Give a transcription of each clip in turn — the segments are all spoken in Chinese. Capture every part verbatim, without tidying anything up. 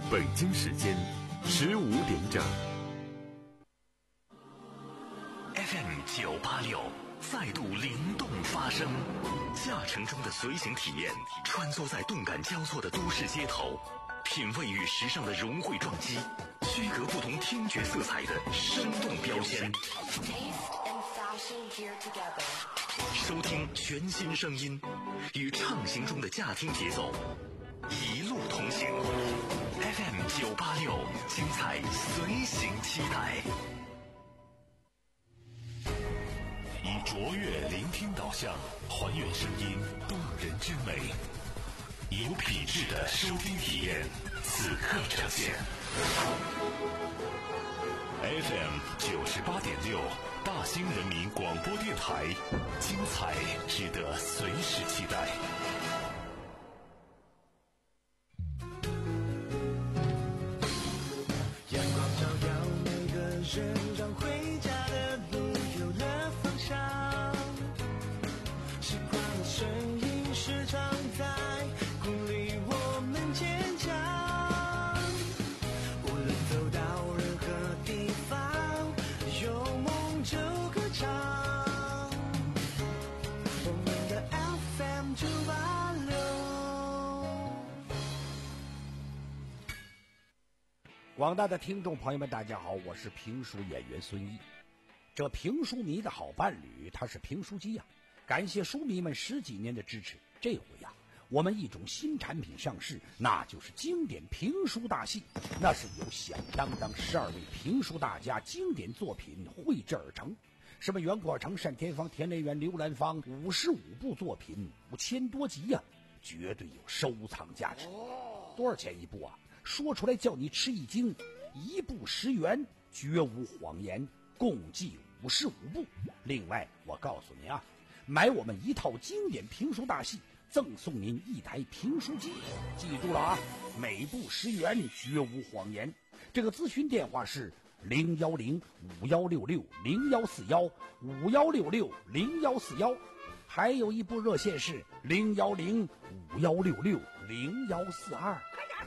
北京时间十五点整。 F M 九八六再度灵动发声，驾乘中的随行体验，穿梭在动感交错的都市街头，品味与时尚的融汇撞击，区隔不同听觉色彩的生动标签。收听全新声音，与畅行中的驾听节奏，一路同行。F M 九八六，精彩随行期待。以卓越聆听导向，还原声音动人之美，有品质的收听体验，此刻呈现。F M 九十八点六，大兴人民广播电台，精彩值得随时期待。 阳光照耀每个人，让回家的路有了方向。时光的声音时常在鼓励我们坚强。无论走到任何地方，有梦就歌唱。我们的 F M 九八六。 广大的听众朋友们，大家好，我是评书演员孙一。这评书迷的好伴侣，他是评书机呀、啊！感谢书迷们十几年的支持。这回呀、啊，我们一种新产品上市，那就是经典评书大戏。那是由响当当十二位评书大家经典作品绘制而成，什么袁国成、单田芳、田连元、刘兰芳，五十五部作品，五千多集呀、啊，绝对有收藏价值。多少钱一部啊？说出来叫你吃一惊，一部十元，绝无谎言，共计五十五部。另外我告诉您啊，买我们一套经典评书大戏，赠送您一台评书机。记住了啊，每部十元，绝无谎言。这个咨询电话是零幺零五幺六六零幺四幺五幺六六零幺四幺，还有一部热线是零幺零五幺六六零幺四二。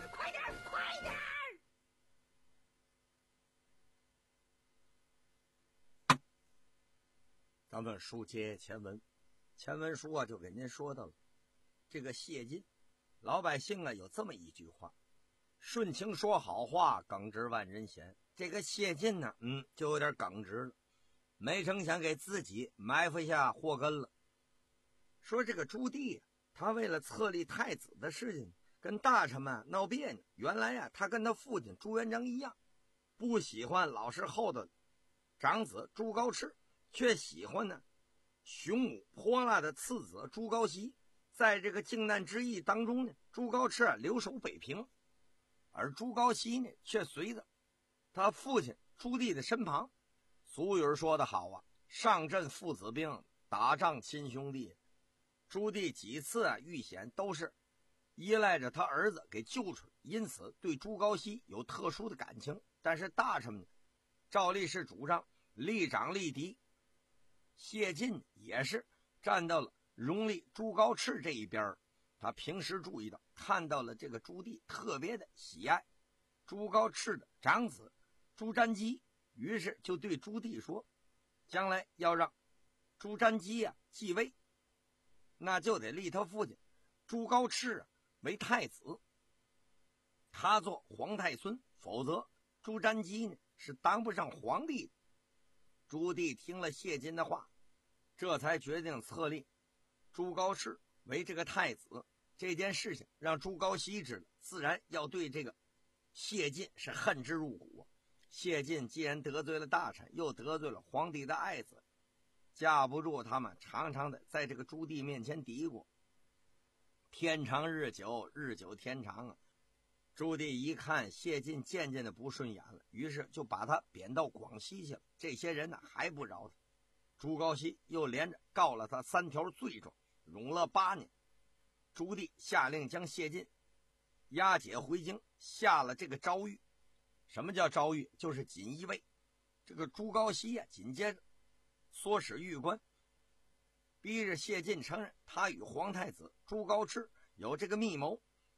咱们书接前文，前文书啊就给您说到了这个谢晋，老百姓啊有这么一句话：顺情说好话，耿直万人嫌。这个谢晋呢，嗯，就有点耿直了，没成想给自己埋伏下祸根了。说这个朱棣啊，他为了册立太子的事情跟大臣们闹别扭。原来啊，他跟他父亲朱元璋一样，不喜欢老实厚道的长子朱高炽，却喜欢呢雄武泼辣的次子朱高煦。在这个靖难之役当中呢，朱高炽啊留守北平，而朱高煦呢却随着他父亲朱棣的身旁。俗语说得好啊，上阵父子兵，打仗亲兄弟。朱棣几次啊遇险都是依赖着他儿子给救出来，因此对朱高煦有特殊的感情。但是大臣们照例是主张立长立嫡，谢晋也是站到了荣立朱高炽这一边。他平时注意到看到了这个朱棣特别的喜爱朱高炽的长子朱瞻基，于是就对朱棣说，将来要让朱瞻基啊继位，那就得立他父亲朱高炽啊为太子，他做皇太孙，否则朱瞻基呢是当不上皇帝的。朱棣听了谢晋的话，这才决定册立朱高炽为这个太子。这件事情让朱高煦知道，自然要对这个谢晋是恨之入骨。谢晋既然得罪了大臣，又得罪了皇帝的爱子，架不住他们常常的在这个朱棣面前嘀咕，天长日久，日久天长啊。朱棣一看谢晋渐渐的不顺眼了，于是就把他贬到广西去了。这些人呢还不饶他，朱高煦又连着告了他三条罪状，冗了八年。朱棣下令将谢晋押解回京，下了这个诏狱。什么叫诏狱？就是锦衣卫。这个朱高煦啊，紧接着唆使狱官，逼着谢晋承认他与皇太子朱高炽有这个密谋，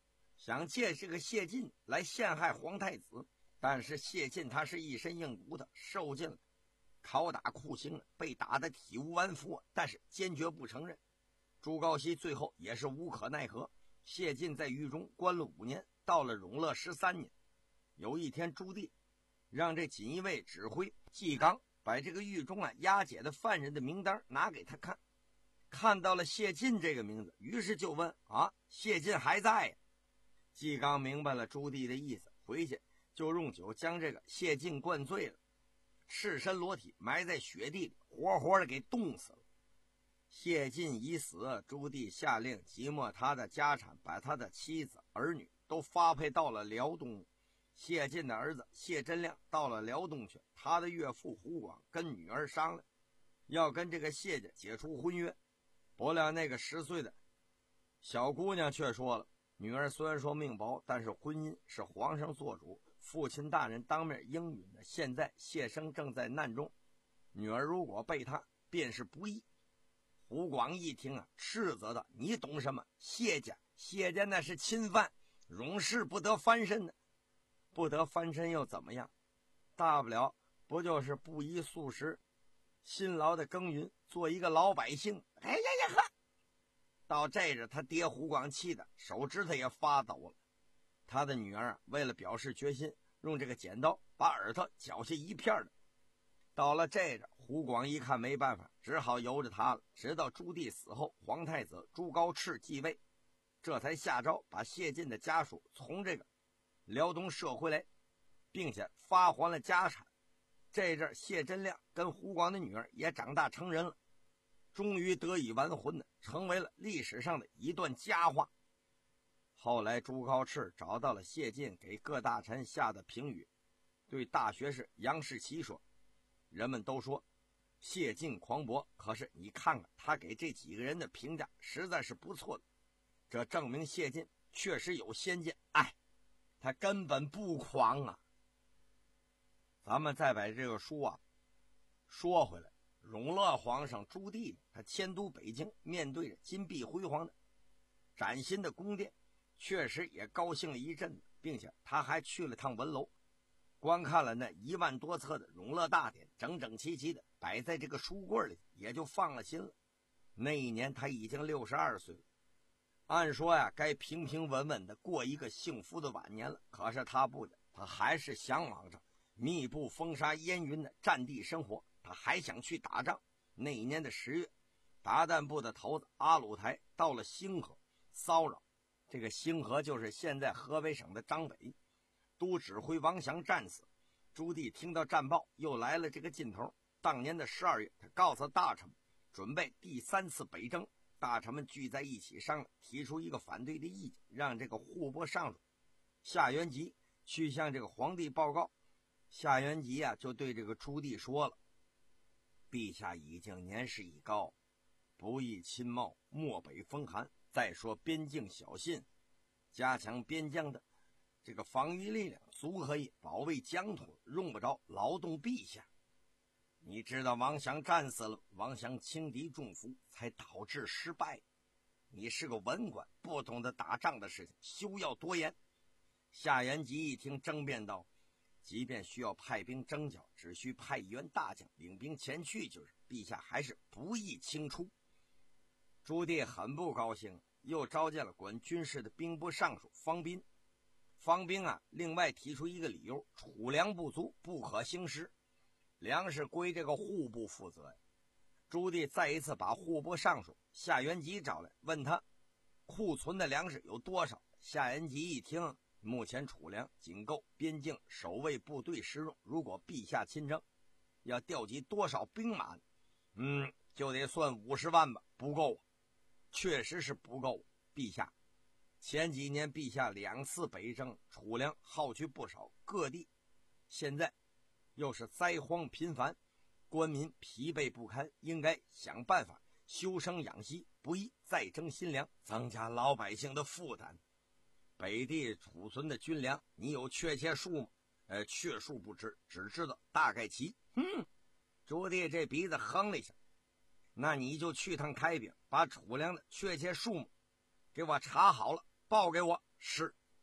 想借这个谢晋来陷害皇太子。但是谢晋他是一身硬骨头，受尽了拷打酷刑，被打得体无完肤，但是坚决不承认。朱高煦最后也是无可奈何，谢晋在狱中关了五年，到了永乐十三年，有一天朱棣让这锦衣卫指挥纪纲把这个狱中啊押解的犯人的名单拿给他看，看到了谢晋这个名字，于是就问啊，谢晋还在呀？纪纲明白了朱棣的意思，回去就用酒将这个谢晋灌醉了，赤身裸体埋在雪地里，活活的给冻死了。谢晋已死，朱棣下令即没他的家产，把他的妻子儿女都发配到了辽东。谢晋的儿子谢真亮到了辽东去，他的岳父胡广跟女儿商量要跟这个谢家解除婚约，不料那个十岁的小姑娘却说了，女儿虽然说命薄，但是婚姻是皇上做主，父亲大人当面应允的，现在谢生正在难中，女儿如果被他便是不义。胡广一听啊，斥责的，你懂什么？谢家谢家那是亲犯，永世不得翻身的。不得翻身又怎么样？大不了不就是不宜素食，辛劳的耕耘，做一个老百姓。哎呀呀呵！到这时他爹胡广气的手指头也发抖了。他的女儿为了表示决心，用这个剪刀把耳朵绞下一片的。到了这时胡广一看没办法，只好由着他了。直到朱棣死后，皇太子朱高炽继位，这才下诏把谢晋的家属从这个辽东射回来，并且发还了家产。这阵谢真亮跟胡广的女儿也长大成人了，终于得以完婚了，成为了历史上的一段佳话。后来朱高炽找到了谢晋给各大臣下的评语，对大学士杨士奇说，人们都说谢晋狂博，可是你看看他给这几个人的评价实在是不错的，这证明谢晋确实有先见。哎，他根本不狂啊。咱们再把这个书啊说回来，永乐皇上朱棣他迁都北京，面对着金碧辉煌的崭新的宫殿，确实也高兴了一阵子，并且他还去了趟文楼，观看了那一万多册的永乐大典，整整齐齐的摆在这个书柜里，也就放了心了。那一年他已经六十二岁了，按说呀该平平稳稳的过一个幸福的晚年了，可是他不的，他还是向往着密布风沙烟云的战地生活，他还想去打仗。那一年的十月，达旦部的头子阿鲁台到了兴河骚扰，这个兴河就是现在河北省的张北，都指挥王祥战死。朱棣听到战报，又来了这个劲头。当年的十二月，他告诉大臣们准备第三次北征，大臣们聚在一起商量，提出一个反对的意见，让这个户部尚书夏元吉去向这个皇帝报告。夏元吉啊就对这个朱棣说了，陛下已经年事已高，不宜亲冒，漠北风寒，再说边境小信，加强边疆的这个防御力量，足可以保卫疆土，用不着劳动陛下。你知道王祥战死了，王祥轻敌重服，才导致失败。你是个文官，不懂得打仗的事情，休要多言。夏元吉一听，争辩道，即便需要派兵征剿，只需派一员大将领兵前去就是，陛下还是不宜轻出。朱棣很不高兴，又召见了管军事的兵部尚书方斌。方斌啊另外提出一个理由，储粮不足，不可兴师，粮食归这个户部负责。朱棣再一次把户部尚书夏元吉找来，问他库存的粮食有多少。夏元吉一听，目前储粮仅够边境守卫部队使用，如果陛下亲征，要调集多少兵马？嗯，就得算五十万吧，不够，确实是不够。陛下，前几年陛下两次北征，储粮耗去不少，各地现在又是灾荒频繁，官民疲惫不堪，应该想办法休生养息，不宜再征新粮，增加老百姓的负担。北地储存的军粮，你有确切数吗？呃，确数不知，只知道大概齐。嗯，朱棣这鼻子哼了一下，那你就去趟开平，把储粮的确切数目给我查好了，报给我。是。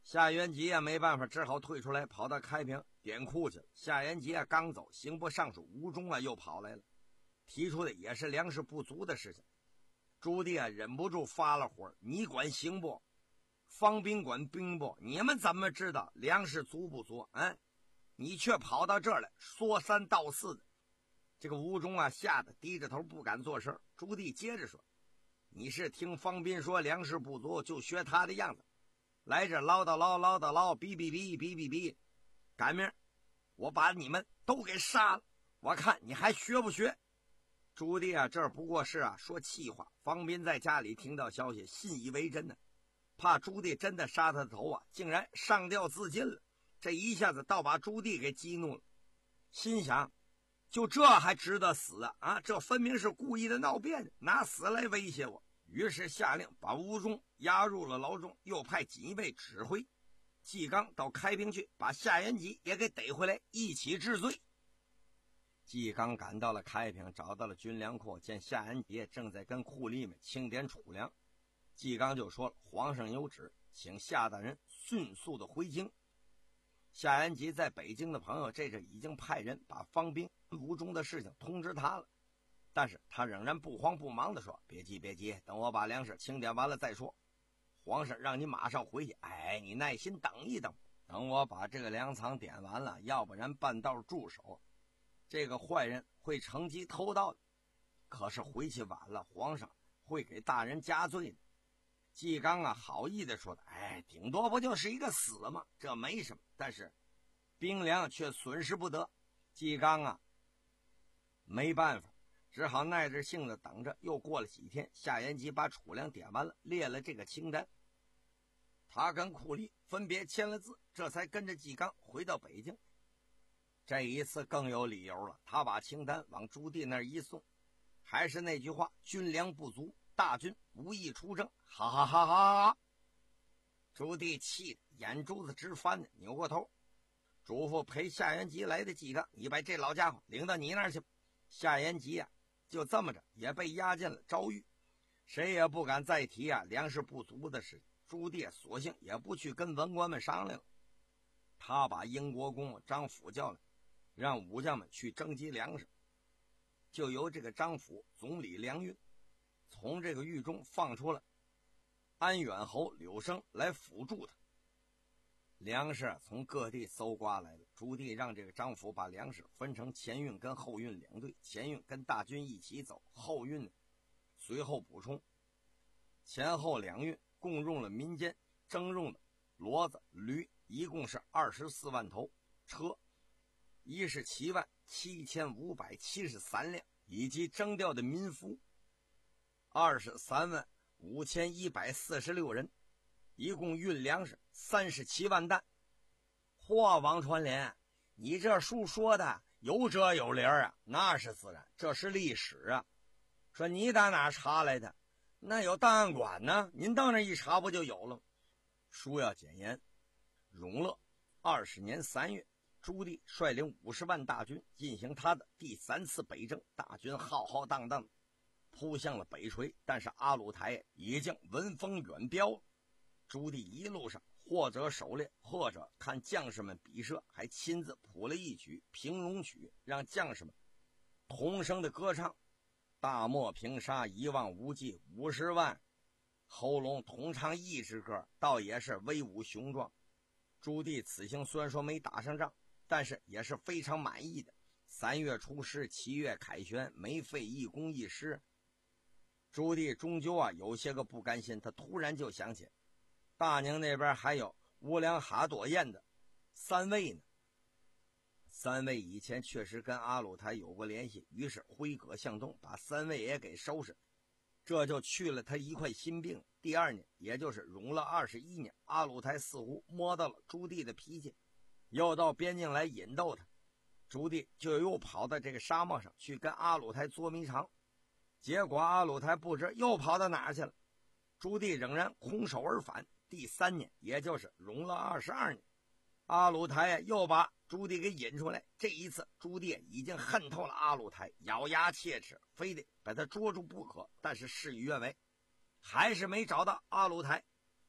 夏元吉啊，没办法，只好退出来，跑到开平点库去了。夏元吉啊，刚走，刑部尚书吴忠啊又跑来了，提出的也是粮食不足的事情。朱棣啊，忍不住发了火：你管刑部，方兵管兵部，你们怎么知道粮食足不足？嗯，你却跑到这儿来说三道四的。这个吴忠啊，吓得低着头不敢作声。朱棣接着说：你是听方斌说粮食不足，就学他的样子，来这唠叨唠唠叨唠，哔哔哔哔哔哔，赶明儿我把你们都给杀了，我看你还学不学？朱棣啊，这不过是啊说气话。方斌在家里听到消息，信以为真呢、啊，怕朱棣真的杀他的头啊，竟然上吊自尽了。这一下子倒把朱棣给激怒了，心想：就这还值得死啊？啊，这分明是故意的闹别，拿死来威胁我。于是下令把吴忠押入了牢中，又派锦衣卫指挥纪纲到开平去，把夏元吉也给逮回来，一起治罪。纪纲赶到了开平，找到了军粮库，见夏元吉正在跟库吏们清点储粮。纪纲就说了：皇上有旨，请夏大人迅速的回京。夏元吉在北京的朋友这阵已经派人把方斌、吴忠的事情通知他了，但是他仍然不慌不忙地说：别急别急，等我把粮食清点完了再说。皇上让你马上回去，哎，你耐心等一等，等我把这个粮仓点完了，要不然半道驻守，这个坏人会乘机偷盗的。可是回去晚了，皇上会给大人加罪的。纪纲啊，好意的说的：哎，顶多不就是一个死吗？这没什么。但是兵粮却损失不得。纪纲啊，没办法，只好耐着性子等着。又过了几天，夏元吉把储粮点完了，列了这个清单。他跟库吏分别签了字，这才跟着纪纲回到北京。这一次更有理由了，他把清单往朱棣那儿一送，还是那句话：军粮不足，大军无意出征。哈哈哈哈哈！朱棣气得眼珠子直翻，扭过头嘱咐陪夏元吉来的纪纲：你把这老家伙领到你那儿去。夏元吉啊，就这么着也被押进了诏狱，谁也不敢再提啊粮食不足的事。朱棣索性也不去跟文官们商量了，他把英国公张辅叫来，让武将们去征集粮食，就由这个张辅总理粮运，从这个狱中放出了安远侯柳生来辅助他。粮食从各地搜刮来的，朱棣让这个张辅把粮食分成前运跟后运两队，前运跟大军一起走，后运呢随后补充。前后两运共用了民间征用的骡子、驴，一共是二十四万头；车一是七万七千五百七十三辆，以及征调的民夫二十三万五千一百四十六人，一共运粮食三十七万担。嚯，王传莲，你这书说的有遮有帘啊，那是自然，这是历史啊。说你打哪查来的？那有档案馆呢，您到那一查不就有了？书要简言。永乐二十年三月，朱棣率领五十万大军进行他的第三次北征，大军浩浩荡荡扑向了北陲，但是阿鲁台已经闻风远飙。朱棣一路上或者狩猎，或者看将士们比射，还亲自谱了一曲平戎曲，让将士们同声的歌唱：大漠平沙一望无际，五十万喉咙同唱一支歌，倒也是威武雄壮。朱棣此行虽然说没打上仗，但是也是非常满意的。三月出师，七月凯旋，没费一公一师。朱棣终究啊有些个不甘心，他突然就想起大宁那边还有乌良哈多彦的三位呢。三位以前确实跟阿鲁台有过联系，于是挥戈向东，把三位也给收拾，这就去了他一块心病。第二年，也就是永乐二十一年，阿鲁台似乎摸到了朱棣的脾气，又到边境来引逗他，朱棣就又跑到这个沙漠上去跟阿鲁台捉迷藏，结果阿鲁台不知又跑到哪儿去了。朱棣仍然空手而返。第三年，也就是永乐二十二年，阿鲁台又把朱棣给引出来。这一次朱棣已经恨透了阿鲁台，咬牙切齿，非得把他捉住不可。但是事与愿违，还是没找到阿鲁台。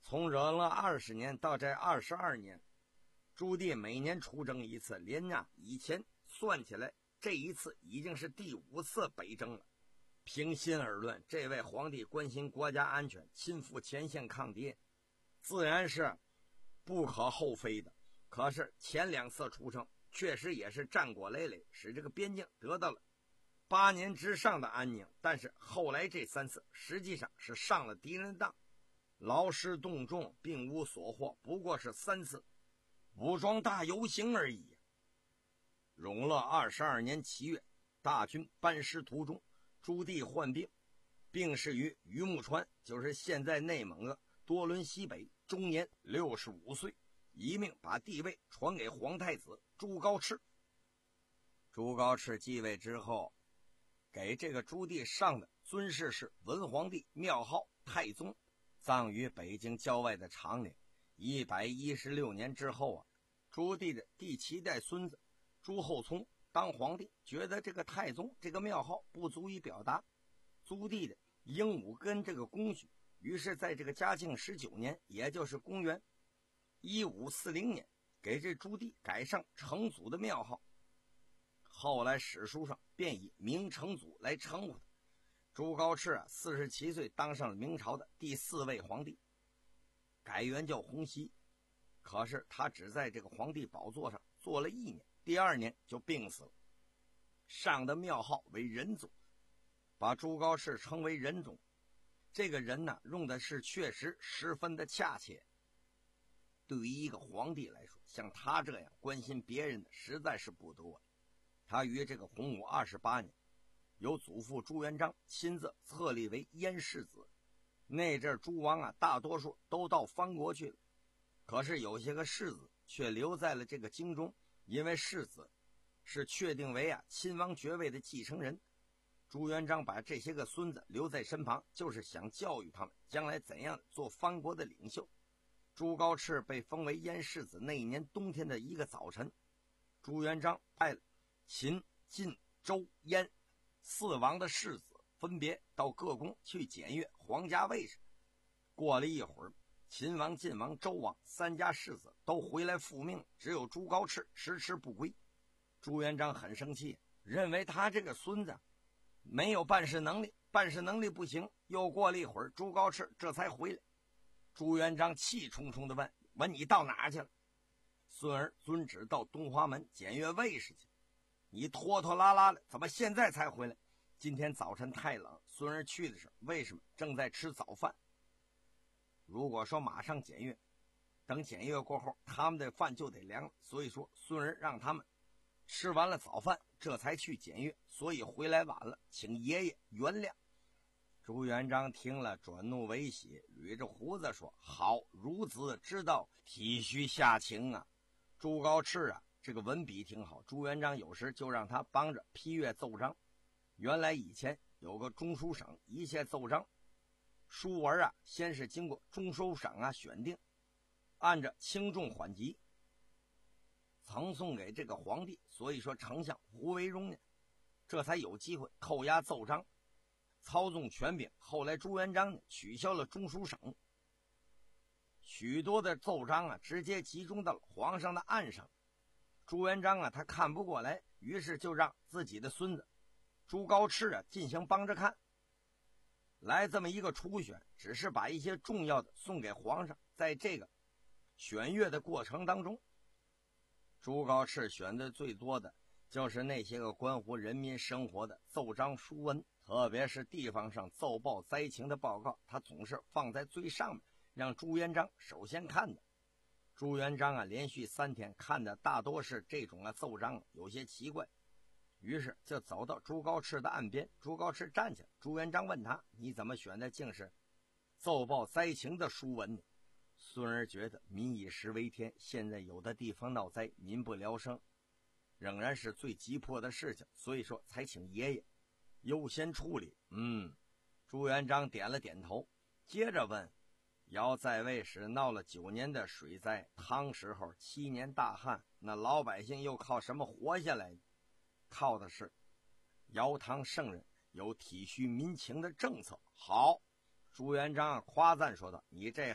从忍了二十年到这二十二年，朱棣每年出征一次，连啊以前算起来，这一次已经是第五次北征了。平心而论，这位皇帝关心国家安全，亲赴前线抗敌，自然是不可厚非的。可是前两次出征确实也是战果累累，使这个边境得到了八年之上的安宁。但是后来这三次实际上是上了敌人当，劳师动众，并无所获，不过是三次武装大游行而已。永乐二十二年七月，大军班师途中，朱棣患病，病逝于榆木川，就是现在内蒙的多伦西北，终年六十五岁，一命把帝位传给皇太子朱高炽。朱高炽继位之后，给这个朱棣上的尊谥是文皇帝，庙号太宗，葬于北京郊外的长陵。一百一十六年之后啊，朱棣的第七代孙子朱厚熜当皇帝，觉得这个太宗这个庙号不足以表达朱棣的英武跟这个功勋，于是在这个嘉靖十九年，也就是公元一五四零年，给这朱棣改上成祖的庙号。后来史书上便以明成祖来称呼他。朱高炽啊，四十七岁当上了明朝的第四位皇帝，改元叫洪熙。可是他只在这个皇帝宝座上坐了一年，第二年就病死了，上的庙号为仁宗，把朱高炽称为仁宗。这个人呢，用的是确实十分的恰切。对于一个皇帝来说，像他这样关心别人的实在是不多。他于这个洪武二十八年，由祖父朱元璋亲自册立为燕世子。那阵诸王啊，大多数都到藩国去了，可是有些个世子却留在了这个京中，因为世子是确定为啊亲王爵位的继承人。朱元璋把这些个孙子留在身旁，就是想教育他们将来怎样做藩国的领袖。朱高炽被封为燕世子那一年冬天的一个早晨，朱元璋派了秦、晋、周、燕四王的世子分别到各宫去检阅皇家卫士。过了一会儿，秦王、晋王、周王三家世子都回来复命，只有朱高炽迟迟不归。朱元璋很生气，认为他这个孙子没有办事能力，办事能力不行。又过了一会儿，朱高炽这才回来。朱元璋气冲冲地问：“问你到哪去了？”孙儿遵旨到东华门检阅卫士去。你拖拖拉拉的，怎么现在才回来？今天早晨太冷，孙儿去的时候为什么正在吃早饭？如果说马上检阅，等检阅过后，他们的饭就得凉了。所以说，孙儿让他们吃完了早饭，这才去检阅，所以回来晚了，请爷爷原谅。朱元璋听了，转怒为喜，捋着胡子说：“好，孺子知道体恤下情啊。”朱高炽啊，这个文笔挺好，朱元璋有时就让他帮着批阅奏章。原来以前有个中书省一切奏章，书文啊，先是经过中书省啊选定，按着轻重缓急呈送给这个皇帝，所以说丞相胡惟庸呢，这才有机会扣押奏章，操纵权柄。后来朱元璋呢取消了中书省，许多的奏章啊直接集中到了皇上的案上。朱元璋啊他看不过来，于是就让自己的孙子朱高炽啊进行帮着看。来这么一个初选，只是把一些重要的送给皇上。在这个选阅的过程当中，朱高炽选的最多的就是那些个关乎人民生活的奏章书文，特别是地方上奏报灾情的报告，他总是放在最上面，让朱元璋首先看的。朱元璋啊连续三天看的大多是这种啊奏章，有些奇怪，于是就走到朱高炽的岸边。朱高炽站起来，朱元璋问他：“你怎么选的竟是奏报灾情的书文呢？”孙儿觉得民以食为天，现在有的地方闹灾，民不聊生，仍然是最急迫的事情，所以说才请爷爷优先处理。嗯，朱元璋点了点头，接着问：“尧在位时闹了九年的水灾，汤时候七年大旱，那老百姓又靠什么活下来？靠的是尧汤圣人有体恤民情的政策。”好，朱元璋夸赞说道：“你这孩子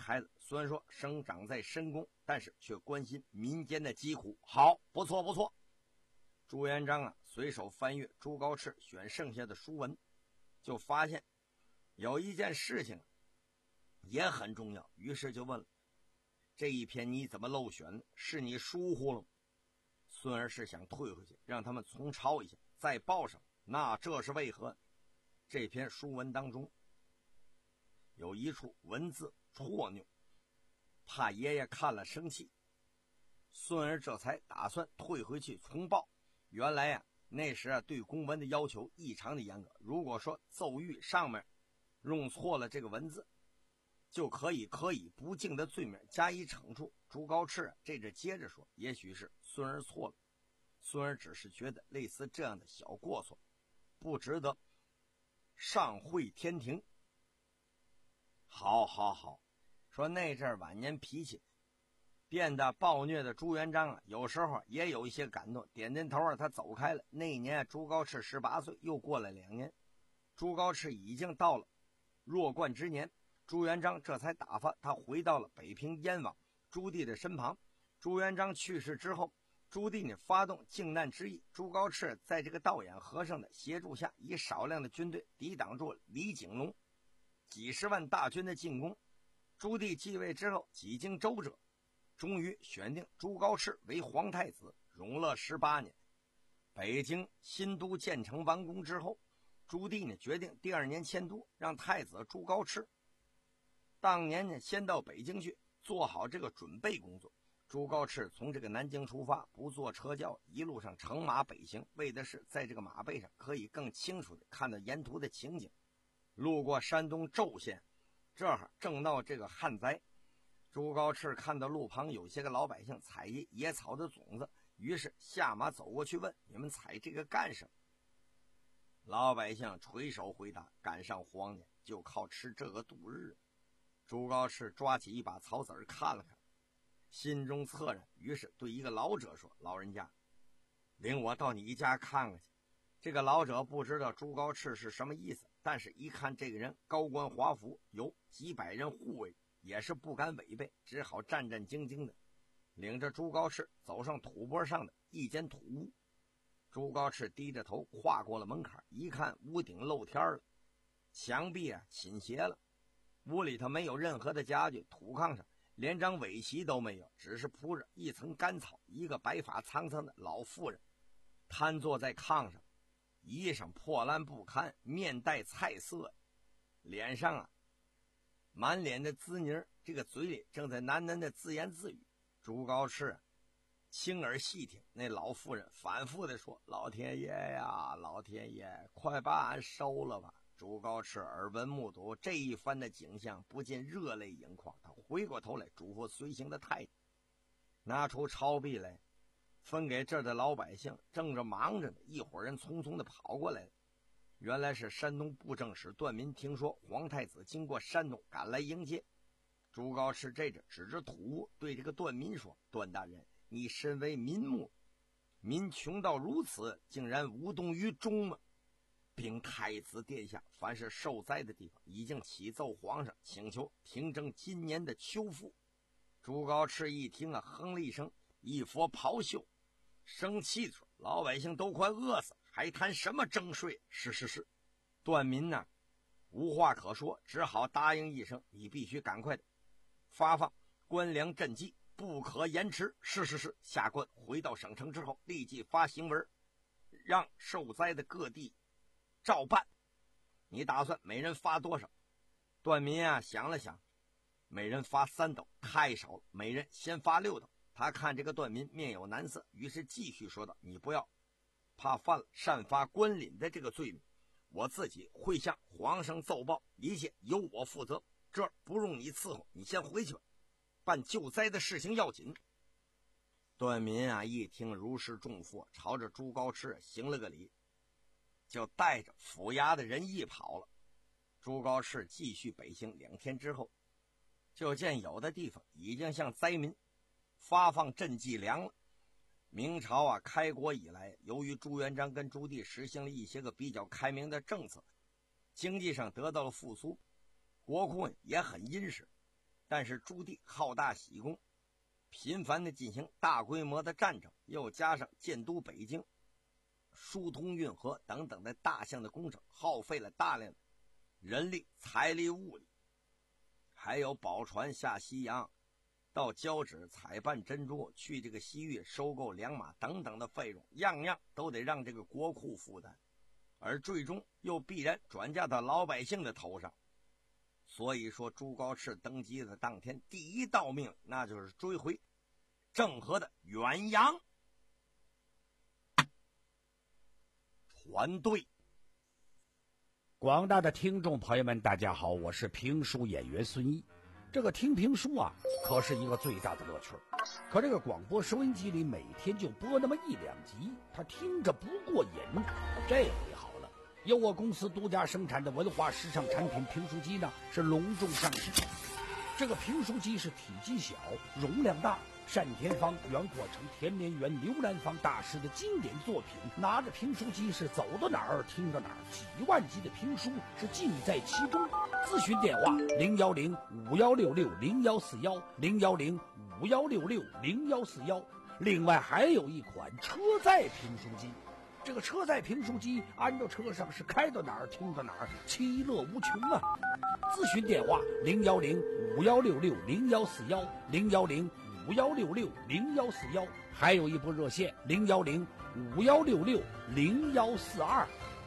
虽然说生长在深宫，但是却关心民间的疾苦。好，不错不错。朱元璋啊，随手翻阅朱高炽选剩下的书文，就发现有一件事情也很重要，于是就问了：这一篇你怎么漏选呢？是你疏忽了吗？孙儿是想退回去，让他们重抄一下，再报上。那这是为何？这篇书文当中有一处文字错拗，怕爷爷看了生气，孙儿这才打算退回去重报。原来呀、啊，那时啊对公文的要求异常的严格，如果说奏谕上面用错了这个文字，就可以可以不敬的罪名加以惩处。朱高炽啊这着接着说，也许是孙儿错了，孙儿只是觉得类似这样的小过错不值得上会天庭。好好好，说那阵晚年脾气变得暴虐的朱元璋啊，有时候也有一些感动，点点头啊，他走开了。那一年朱高炽十八岁，又过了两年，朱高炽已经到了弱冠之年，朱元璋这才打发他回到了北平燕王朱棣的身旁。朱元璋去世之后，朱棣呢发动靖难之役，朱高炽在这个道衍和尚的协助下，以少量的军队抵挡住李景龙几十万大军的进攻。朱棣继位之后，几经周折，终于选定朱高炽为皇太子，永乐十八年。北京新都建成完工之后，朱棣呢决定第二年迁都，让太子朱高炽当年呢先到北京去做好这个准备工作。朱高炽从这个南京出发，不坐车轿，一路上乘马北行，为的是在这个马背上可以更清楚地看到沿途的情景。路过山东寿县，这儿正闹这个旱灾，朱高炽看到路旁有些个老百姓采野草的种子，于是下马走过去问：你们采这个干什么？老百姓垂手回答：赶上荒年，就靠吃这个度日。朱高炽抓起一把草籽看了看，心中恻然，于是对一个老者说：老人家，领我到你家看看去。这个老者不知道朱高炽是什么意思，但是一看这个人高官华服，有几百人护卫，也是不敢违背，只好战战兢兢的领着朱高炽走上土坡上的一间土屋。朱高炽低着头跨过了门槛，一看屋顶露天了，墙壁啊倾斜了，屋里头没有任何的家具，土炕上连张苇席都没有，只是铺着一层干草。一个白发苍苍的老妇人瘫坐在炕上，衣裳破烂不堪，面带菜色，脸上啊满脸的滋泥，这个嘴里正在喃喃的自言自语。朱高炽啊轻耳细听，那老妇人反复的说：老天爷呀，老天爷，快把俺收了吧。朱高炽耳闻目睹这一番的景象，不禁热泪盈眶。他回过头来嘱咐随行的太监拿出钞币来分给这儿的老百姓。正着忙着呢，一伙人匆匆的跑过来了。原来是山东布政使段民听说皇太子经过山东赶来迎接。朱高炽这着指着土屋对这个段民说：段大人，你身为民目，民穷到如此，竟然无动于衷吗？禀太子殿下，凡是受灾的地方已经启奏皇上，请求停征今年的秋赋。朱高炽一听啊，哼了一声，一佛咆哮，生气的说：老百姓都快饿死，还谈什么征税？是是是。段民呢无话可说，只好答应一声：你必须赶快的发放官粮赈济，不可延迟。是是是。下官回到省城之后，立即发行文，让受灾的各地照办。你打算每人发多少？段民啊想了想，每人发三斗，太少了，每人先发六斗。他看这个段民面有难色，于是继续说道：你不要怕犯了擅发官领的这个罪名，我自己会向皇上奏报，一切由我负责，这儿不用你伺候，你先回去吧，办救灾的事情要紧。段民啊一听如释重负，朝着朱高炽行了个礼，就带着府衙的人一跑了。朱高炽继续北行，两天之后，就见有的地方已经向灾民发放赈济粮了。明朝啊开国以来，由于朱元璋跟朱棣实行了一些个比较开明的政策，经济上得到了复苏，国库也很殷实， 但是朱棣好大喜功，频繁的进行大规模的战争，又加上建都北京、疏通运河等等的大项的工程，耗费了大量的人力、财力、物力，还有宝船下西洋、到交趾采办珍珠、去这个西域收购良马等等的费用，样样都得让这个国库负担，而最终又必然转嫁到老百姓的头上。所以说朱高炽登基的当天，第一道命那就是追回郑和的远洋船队。 广大的听众朋友们大家好，我是评书演员孙一。这个听评书啊可是一个最大的乐趣，可这个广播收音机里每天就播那么一两集，他听着不过瘾。这回好了，由我公司独家生产的文化时尚产品评书机呢是隆重上市。这个评书机是体积小、容量大，单田芳、袁阔成、田连元、刘兰芳大师的经典作品，拿着评书机是走到哪儿听到哪儿，几万集的评书是尽在其中。咨询电话零幺零五幺六六零幺四幺零幺零五幺六六零幺四幺。另外还有一款车载评书机，这个车载评书机安到车上是开到哪儿听到哪儿，其乐无穷啊！咨询电话零幺零五幺六六零幺四幺零幺零五幺六六零幺四幺，还有一部热线零幺零五幺六六零幺四二。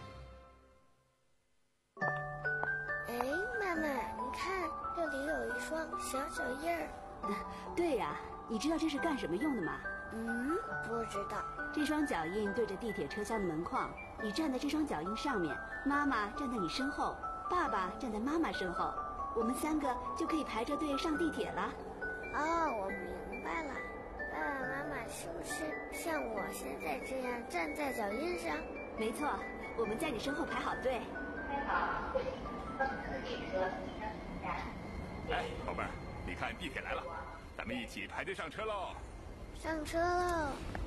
哎，妈妈，你看这里有一双小脚印儿。 对呀、啊，你知道这是干什么用的吗？ 嗯，不知道。 这双脚印对着地铁车厢的门框，你站在这双脚印上面，妈妈站在你身后，爸爸站在妈妈身后，我们三个就可以排着队上地铁了。 哦，我明白了。爸爸妈妈是不是像我现在这样站在脚印上？ 没错，我们在你身后排好队。 开好，东四列车站。 哎，宝贝儿，你看地铁来了，咱们一起排队上车喽！ 上车喽！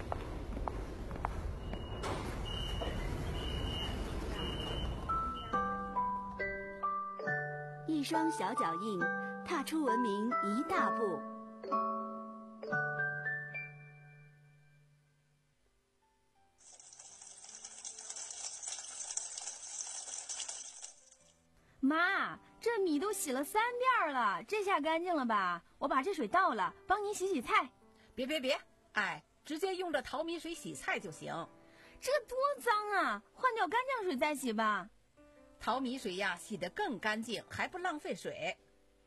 一双小脚印，踏出文明一大步。 妈，这米都洗了三遍了，这下干净了吧？我把这水倒了，帮您洗洗菜。 别别别，哎，直接用这淘米水洗菜就行。 这多脏啊，换掉干净水再洗吧。 淘米水呀，洗得更干净，还不浪费水。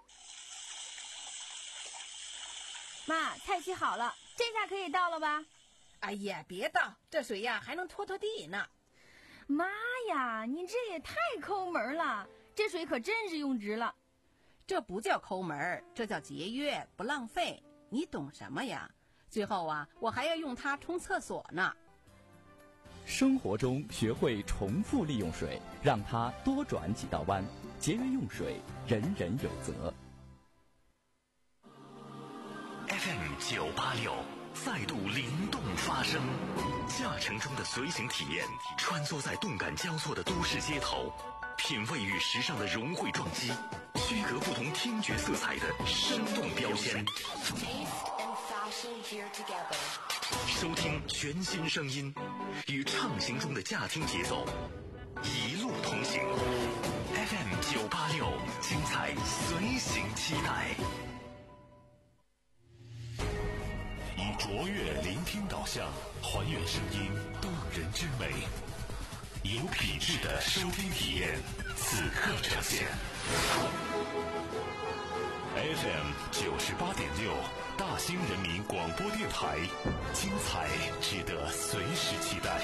妈，菜洗好了，这下可以倒了吧？ 哎呀，别倒，这水呀还能拖拖地呢。 妈呀，你这也太抠门了，这水可真是用值了。 这不叫抠门，这叫节约，不浪费。你懂什么呀？最后啊，我还要用它冲厕所呢。 生活中学会重复利用水，让它多转几道弯，节约用水，人人有责。 F M 九八六再度灵动发声，驾乘中的随行体验，穿梭在动感交错的都市街头，品味与时尚的融汇撞击，区隔不同听觉色彩的生动标签。收听全新声音，与畅行中的驾听节奏，一路同行。F M 九八六，精彩随行期待。以卓越聆听导向，还原声音动人之美，有品质的收听体验，此刻呈现。F M 九十八点六，大兴人民广播电台，精彩值得随时期待。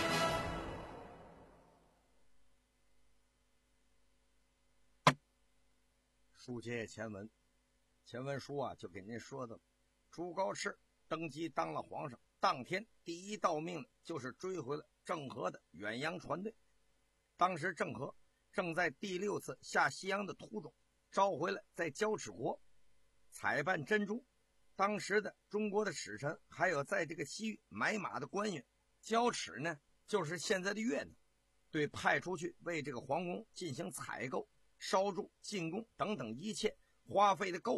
书接前文，前文书啊就给您说的，朱高炽登基当了皇上，当天第一道命就是追回了郑和的远洋船队。当时郑和正在第六次下西洋的途中，召回了在交趾国采办珍珠。当时的中国的使臣，还有在这个西域买马的官员，交趾呢就是现在的越南，对派出去为这个皇宫进行采购、烧铸、进贡等等一切花费的够的，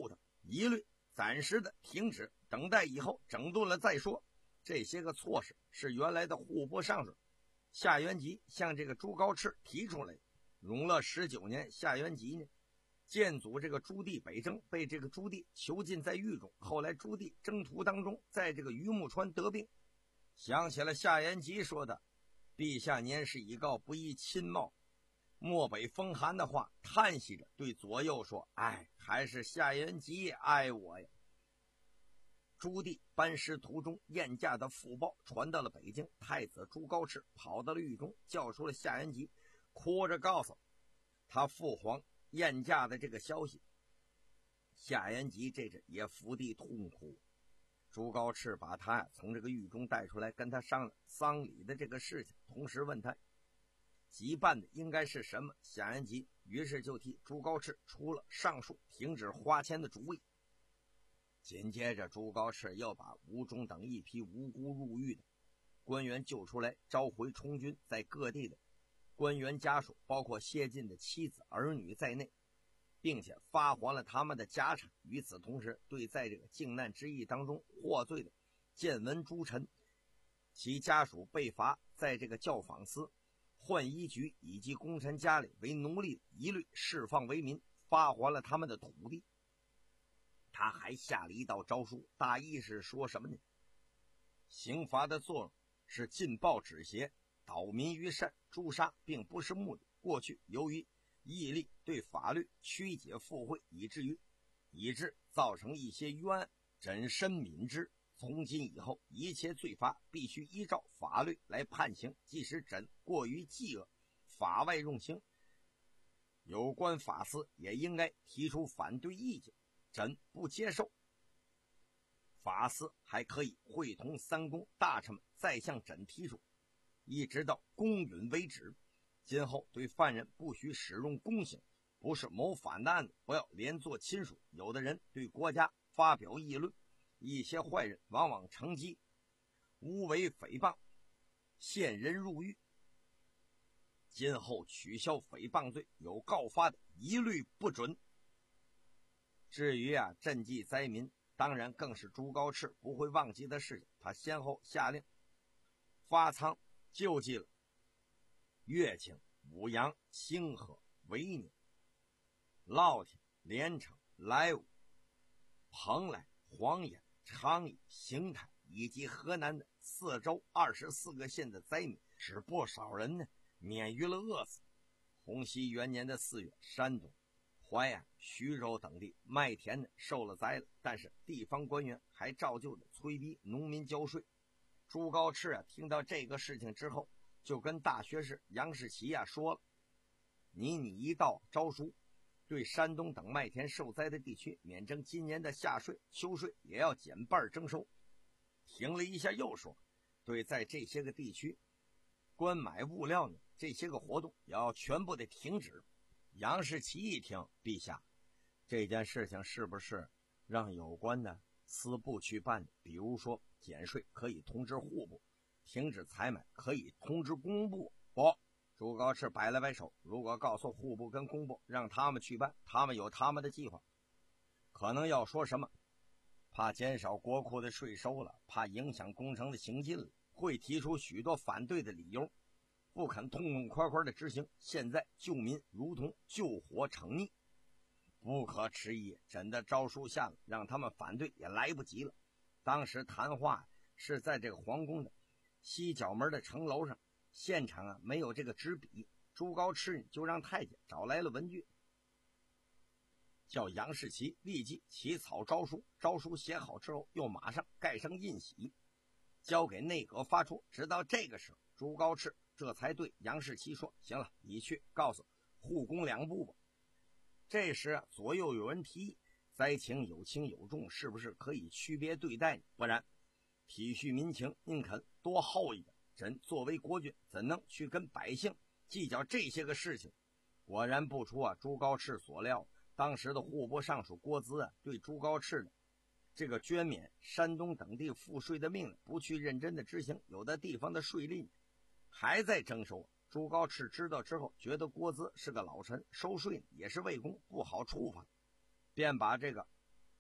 一律暂时的停止，等待以后整顿了再说。这些个措施是原来的户部尚书夏元吉向这个朱高炽提出来的。永乐十九年，夏元吉呢建祖这个朱棣北征，被这个朱棣囚禁在狱中。后来朱棣征途当中，在这个榆木川得病，想起了夏元吉说的陛下年事已高，不宜亲冒漠北风寒的话，叹息着对左右说：哎，还是夏元吉爱我呀。朱棣班师途中，燕驾的讣报传到了北京，太子朱高炽跑到了狱中，叫出了夏元吉，哭着告诉他父皇燕驾的这个消息。夏元吉这阵也伏地痛哭。朱高炽把他呀从这个狱中带出来，跟他商量丧礼的这个事情，同时问他急办的应该是什么。夏元吉于是就替朱高炽出了上述停止花钱的主意。紧接着朱高炽又把吴忠等一批无辜入狱的官员救出来，召回充军，在各地的官员家属包括谢晋的妻子儿女在内，并且发还了他们的家产。与此同时，对在这个靖难之役当中获罪的建文诸臣其家属被罚在这个教坊司、浣衣局以及功臣家里为奴隶，一律释放为民，发还了他们的土地。他还下了一道诏书，大意是说什么呢？刑罚的作用是禁暴止邪，导民于善，诛杀并不是目的。过去由于毅力对法律曲解附会，以至于以致造成一些冤案，朕深悯之。从今以后，一切罪罚必须依照法律来判刑，即使朕过于忌恶，法外用刑，有关法司也应该提出反对意见，朕不接受。法司还可以会同三公大臣们再向朕提出，一直到公允为止。今后对犯人不许使用宫刑，不是谋反的案子不要连坐亲属。有的人对国家发表议论，一些坏人往往乘机无为诽谤，陷人入狱。今后取消诽谤罪，有告发的一律不准。至于啊赈济灾民，当然更是朱高炽不会忘记的事情。他先后下令发仓救济了乐清、武阳、清河、维宁、乐天、连城、莱芜、蓬莱、黄岩、昌邑、邢台以及河南的四州二十四个县的灾民，使不少人呢免于了饿死。洪熙元年的四月，山东、淮安、徐州等地麦田呢受了灾了，但是地方官员还照旧的催逼农民交税。朱高炽啊听到这个事情之后，就跟大学士杨士奇啊说了，你拟一道诏书，对山东等麦田受灾的地区免征今年的夏税、秋税，也要减半征收。停了一下又说，对在这些个地区官买物料呢，这些个活动也要全部的停止。杨士奇一听，陛下，这件事情是不是让有关的司部去办？比如说减税可以通知户部，停止采买可以通知工部。不，朱高炽摆了摆手，如果告诉户部跟工部让他们去办，他们有他们的计划，可能要说什么怕减少国库的税收了，怕影响工程的行进了，会提出许多反对的理由，不肯痛痛快快的执行。现在救民如同救火惩溺，不可迟疑。朕的诏书下了，让他们反对也来不及了。当时谈话是在这个皇宫的西角门的城楼上，现场啊没有这个纸笔，朱高炽就让太监找来了文具，叫杨士奇立即起草诏书。诏书写好之后，又马上盖上印玺，交给内阁发出。直到这个时候，朱高炽这才对杨士奇说，行了，你去告诉护工两部吧。这时啊，左右有人提议，灾情有轻有重，是不是可以区别对待呢？不然体恤民情，宁肯多耗一点。朕作为国君，怎能去跟百姓计较这些个事情？果然不出啊朱高炽所料，当时的户部尚书郭滋啊，对朱高炽的这个捐免山东等地赋税的命令不去认真的执行，有的地方的税吏还在征收。朱高炽知道之后，觉得郭滋是个老臣，收税也是为公，不好处罚，便把这个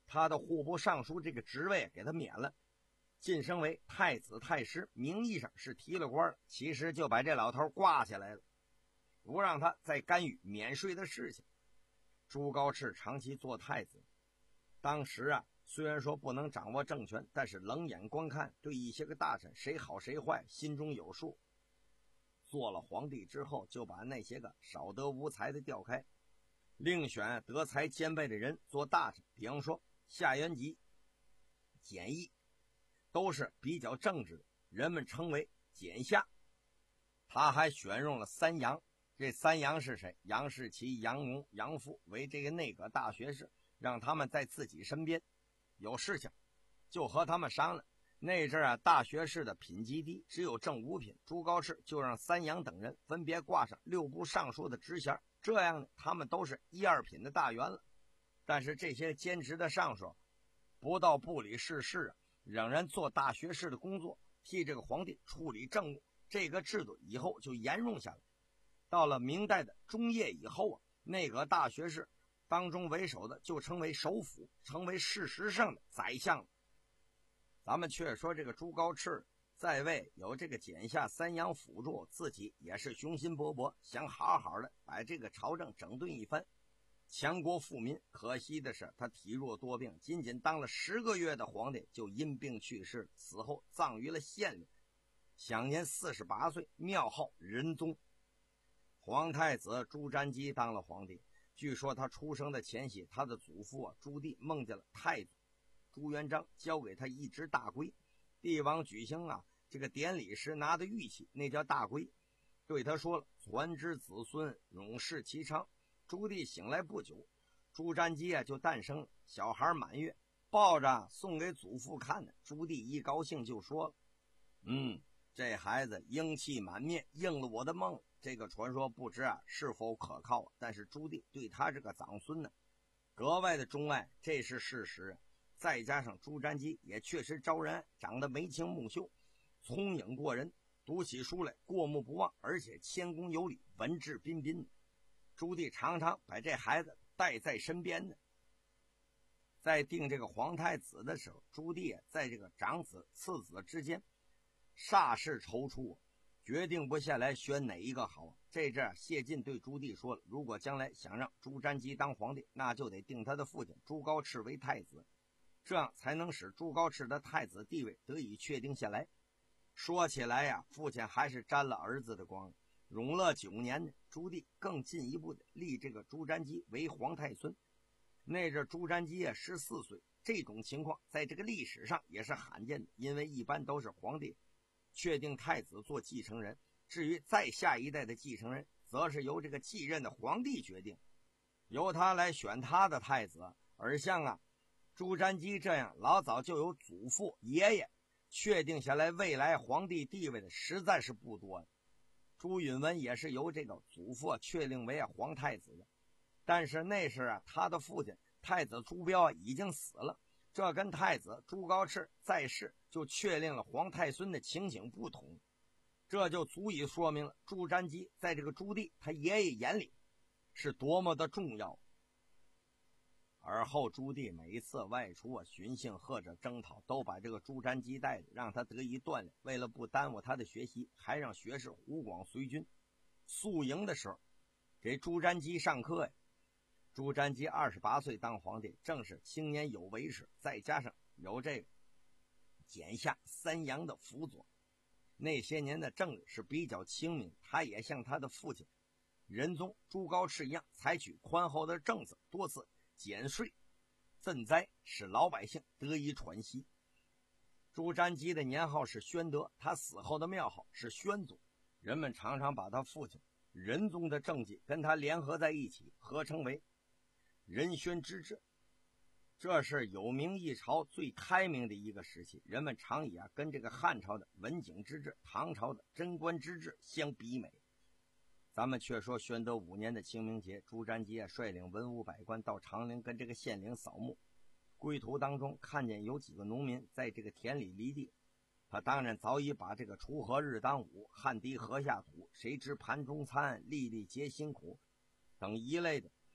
他的户部尚书这个职位给他免了，晋升为太子太师，名义上是提了官，其实就把这老头挂起来了，不让他再干预免税的事情。朱高炽长期做太子，当时啊，虽然说不能掌握政权，但是冷眼观看，对一些个大臣谁好谁坏心中有数。做了皇帝之后，就把那些个少德无才的调开，另选德才兼备的人做大臣，比方说夏元吉、简易，都是比较正直的，人们称为简夏。他还选用了三杨，这三杨是谁？杨士奇、杨荣、杨阜为这个内阁大学士，让他们在自己身边，有事情就和他们商量。那阵啊，大学士的品级低，只有正五品，朱高炽就让三杨等人分别挂上六部尚书的职衔，这样呢，他们都是一二品的大员了。但是这些兼职的尚书不到部里事事啊，仍然做大学士的工作，替这个皇帝处理政务。这个制度以后就沿用下来。到了明代的中叶以后啊，内阁大学士当中为首的就称为首辅，成为事实上的宰相。咱们却说这个朱高炽在位有这个简夏三杨辅助，自己也是雄心勃勃，想好好的把这个朝政整顿一番，强国富民。可惜的是他体弱多病，仅仅当了十个月的皇帝就因病去世，死后葬于了县里，享年四十八岁，庙号仁宗。皇太子朱瞻基当了皇帝，据说他出生的前夕，他的祖父啊朱棣梦见了太祖朱元璋交给他一只大龟，帝王举行啊这个典礼时拿的玉器，那叫大龟，对他说了传之子孙，永世其昌。朱棣醒来不久，朱瞻基啊就诞生了，小孩满月，抱着送给祖父看的。朱棣一高兴就说了，嗯，这孩子英气满面，应了我的梦。这个传说不知啊是否可靠，但是朱棣对他这个长孙呢格外的钟爱，这是事实。再加上朱瞻基也确实招人爱，长得眉清目秀，聪颖过人，读起书来过目不忘，而且谦恭有礼，文质彬彬。朱棣常常把这孩子带在身边呢。在定这个皇太子的时候，朱棣在这个长子次子之间煞是踌躇，决定不下来选哪一个好。这阵谢晋对朱棣说了，如果将来想让朱瞻基当皇帝，那就得定他的父亲朱高炽为太子，这样才能使朱高炽的太子地位得以确定下来。说起来呀，父亲还是沾了儿子的光。永乐九年呢，朱棣更进一步的立这个朱瞻基为皇太孙。那阵朱瞻基啊十四岁，这种情况在这个历史上也是罕见的，因为一般都是皇帝确定太子做继承人，至于再下一代的继承人，则是由这个继任的皇帝决定，由他来选他的太子。而像啊朱瞻基这样老早就有祖父爷爷确定下来未来皇帝地位的实在是不多。朱允炆也是由这个祖父确定为皇太子的，但是那时啊他的父亲太子朱标已经死了，这跟太子朱高炽在世就确定了皇太孙的情形不同。这就足以说明了朱瞻基在这个朱棣他爷爷眼里是多么的重要。而后朱棣每一次外出啊巡幸或者征讨，都把这个朱瞻基带着，让他得以锻炼。为了不耽误他的学习，还让学士胡广随军。宿营的时候给朱瞻基上课呀。朱瞻基二十八岁当皇帝，正是青年有为时，再加上有这个简夏三杨的辅佐，那些年的政治是比较清明。他也像他的父亲仁宗朱高炽一样，采取宽厚的政策，多次减税赈灾，使老百姓得以喘息。朱瞻基的年号是宣德，他死后的庙号是宣祖，人们常常把他父亲仁宗的政绩跟他联合在一起，合称为仁宣之治。这是有明一朝最开明的一个时期，人们常以啊跟这个汉朝的文景之治、唐朝的贞观之治相比美。咱们却说宣德五年的清明节，朱瞻基啊率领文武百官到长陵跟这个县陵扫墓，归途当中看见有几个农民在这个田里犁地，他当然早已把这个锄禾日当午，汗滴禾下土，谁知盘中餐，粒粒皆辛苦等一类的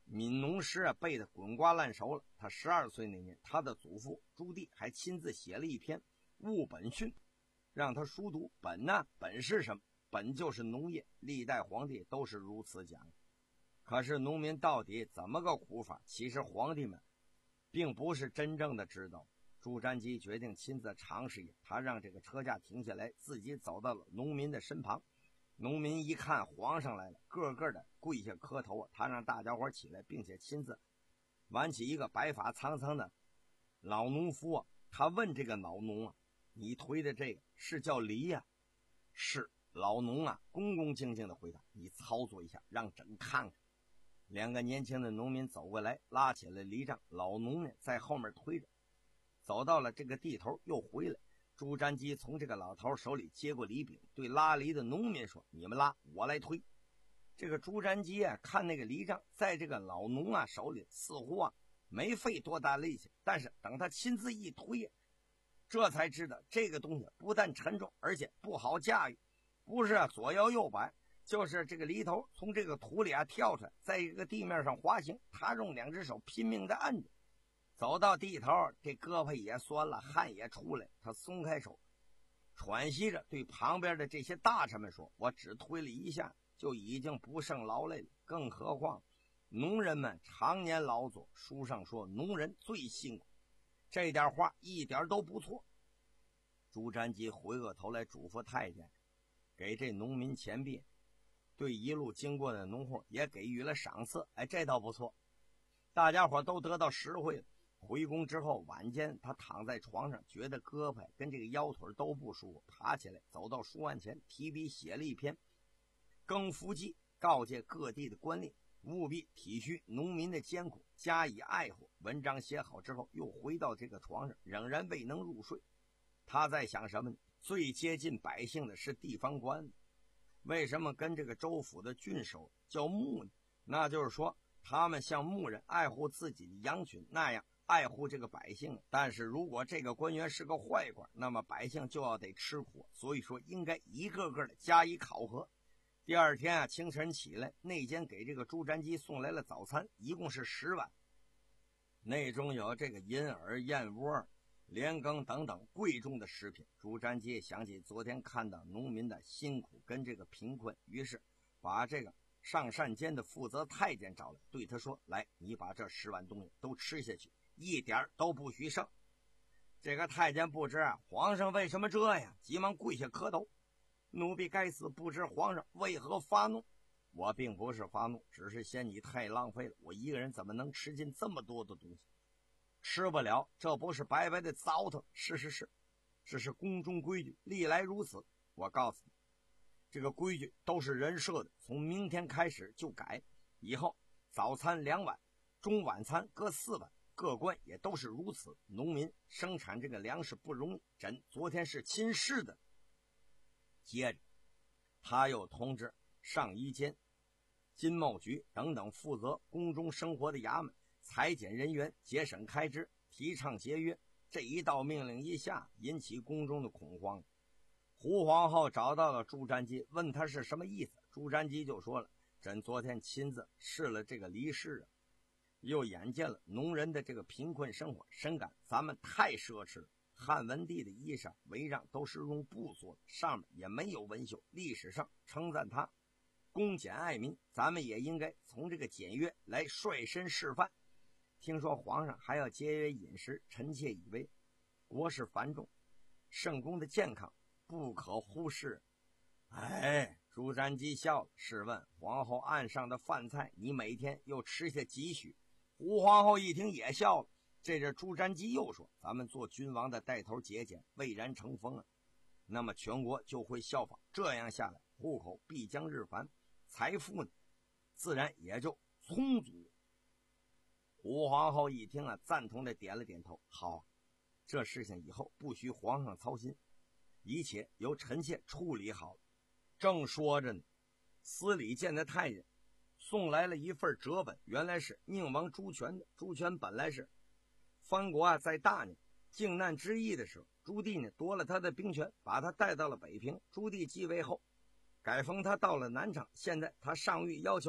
闽农诗啊背得滚瓜烂熟了。他十二岁那年，他的祖父朱棣还亲自写了一篇《务本训》，让他熟读。本呢，本是什么？本就是农业，历代皇帝都是如此讲。可是农民到底怎么个苦法？其实皇帝们并不是真正的知道。朱瞻基决定亲自尝试一下，他让这个车架停下来，自己走到了农民的身旁。农民一看皇上来了，个个的跪下磕头啊！他让大家伙起来，并且亲自挽起一个白发苍苍的老农夫啊。他问这个老农啊：“你推的这个是叫犁呀？”是。老农啊，恭恭敬敬的回答：“你操作一下，让朕看看。”两个年轻的农民走过来，拉起了犁杖，老农呢在后面推着，走到了这个地头，又回来。朱瞻基从这个老头手里接过犁柄，对拉犁的农民说：“你们拉，我来推。”这个朱瞻基啊，看那个犁杖在这个老农啊手里，似乎啊没费多大力气，但是等他亲自一推，这才知道这个东西不但沉重，而且不好驾驭。不是啊左摇右摆，就是这个犁头从这个土里啊跳出来，在这个地面上滑行，他用两只手拼命的按着。走到地头，这胳膊也酸了，汗也出来，他松开手，喘息着对旁边的这些大臣们说：“我只推了一下，就已经不胜劳累了，更何况农人们常年劳作，书上说农人最辛苦。”这点话一点都不错。朱瞻基回过头来嘱咐太监，给这农民钱币，对一路经过的农户也给予了赏赐。哎，这倒不错，大家伙都得到实惠了。回宫之后，晚间他躺在床上，觉得胳膊跟这个腰腿都不舒服，爬起来走到书案前，提笔写了一篇更服记，告诫各地的官吏务必体恤农民的艰苦，加以爱护。文章写好之后，又回到这个床上，仍然未能入睡。他在想什么呢？最接近百姓的是地方官，为什么跟这个州府的郡守叫牧呢？那就是说他们像牧人爱护自己的羊群那样爱护这个百姓。但是如果这个官员是个坏官，那么百姓就要得吃苦，所以说应该一个个的加以考核。第二天啊，清晨起来，内监给这个朱瞻基送来了早餐，一共是十碗，内中有这个银耳、燕窝、莲羹等等贵重的食品。朱瞻基想起昨天看到农民的辛苦跟这个贫困，于是把这个上膳监的负责太监找来，对他说：“来，你把这十碗东西都吃下去，一点都不许剩。”这个太监不知啊皇上为什么这样，急忙跪下磕头：“奴婢该死，不知皇上为何发怒。”“我并不是发怒，只是嫌你太浪费了，我一个人怎么能吃进这么多的东西？吃不了，这不是白白的糟蹋。是是是，这是宫中规矩，历来如此。我告诉你，这个规矩都是人设的，从明天开始就改，以后早餐两碗，中晚餐各四碗，各官也都是如此。农民生产这个粮食不容易，朕昨天是亲试的。”接着他又通知上衣监、经贸局等等负责宫中生活的衙门裁减人员，节省开支，提倡节约。这一道命令一下，引起宫中的恐慌。胡皇后找到了朱瞻基，问他是什么意思。朱瞻基就说了：“朕昨天亲自试了这个离世啊，又眼见了农人的这个贫困生活，深感咱们太奢侈了。汉文帝的衣裳围帐都是用布做的，上面也没有纹绣，历史上称赞他恭俭爱民，咱们也应该从这个简约来率身示范。听说皇上还要节约饮食，臣妾以为国事繁重，圣公的健康不可忽视。”哎，朱瞻基笑了：“试问皇后案上的饭菜，你每天又吃下几许？”胡皇后一听也笑了。这阵朱瞻基又说：“咱们做君王的带头节俭，蔚然成风啊，那么全国就会效仿，这样下来，户口必将日繁，财富呢，自然也就充足。”胡皇后一听啊，赞同的点了点头：“好，这事情以后不需皇上操心，一切由臣妾处理好了。”正说着呢，司礼监的太监送来了一份折本，原来是宁王朱权的。朱权本来是藩国啊，在大年靖难之役的时候，朱棣呢夺了他的兵权，把他带到了北平。朱棣继位后，改封他到了南昌。现在他上谕要求